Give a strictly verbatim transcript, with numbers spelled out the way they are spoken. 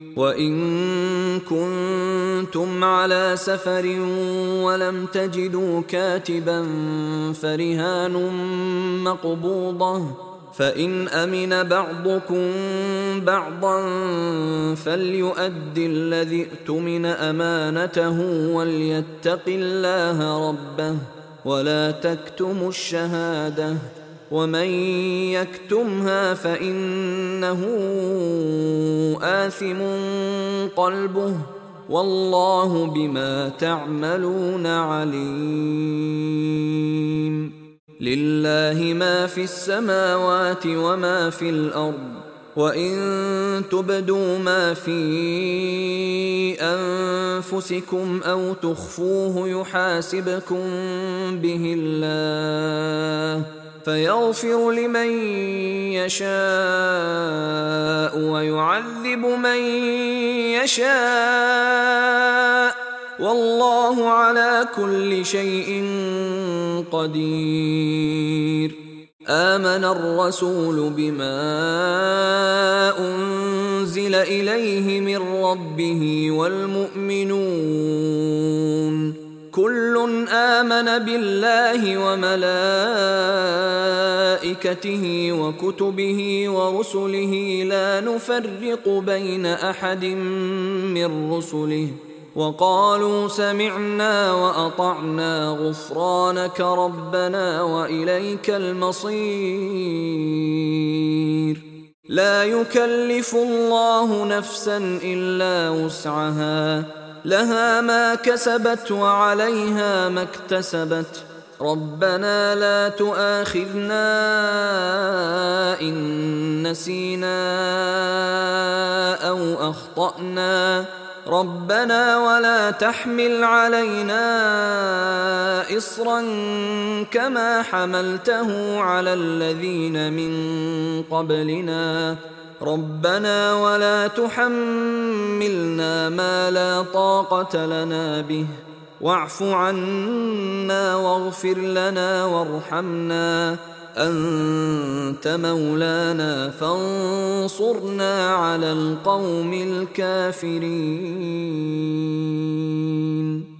وإن كنتم على سفر ولم تجدوا كاتبا فرهان مقبوضة، فإن أمن بعضكم بعضا فليؤد الذي اؤتمن أمانته وليتق الله ربه ولا تكتموا الشهادة، ومن يكتمها فإنه آثم قلبه والله بما تعملون عليم. لله ما في السماوات وما في الأرض، وإن تبدوا ما في أنفسكم أو تخفوه يحاسبكم به الله فيغفر لمن يشاء ويعذب من يشاء والله على كل شيء قدير. آمن الرسول بما أنزل إليه من ربه والمؤمنون كل آمن بالله وملائكته وكتبه ورسله لا نفرق بين أحد من رسله وقالوا سمعنا وأطعنا غفرانك ربنا وإليك المصير. لا يكلف الله نفسا إلا وسعها، لها ما كسبت وعليها ما اكتسبت. ربنا لا تؤاخذنا إن نسينا أو أخطأنا، ربنا ولا تحمل علينا إصرا كما حملته على الذين من قبلنا، ربنا ولا تحملنا ما لا طاقة لنا به واعف عنا واغفر لنا وارحمنا أنت مولانا فانصرنا على القوم الكافرين.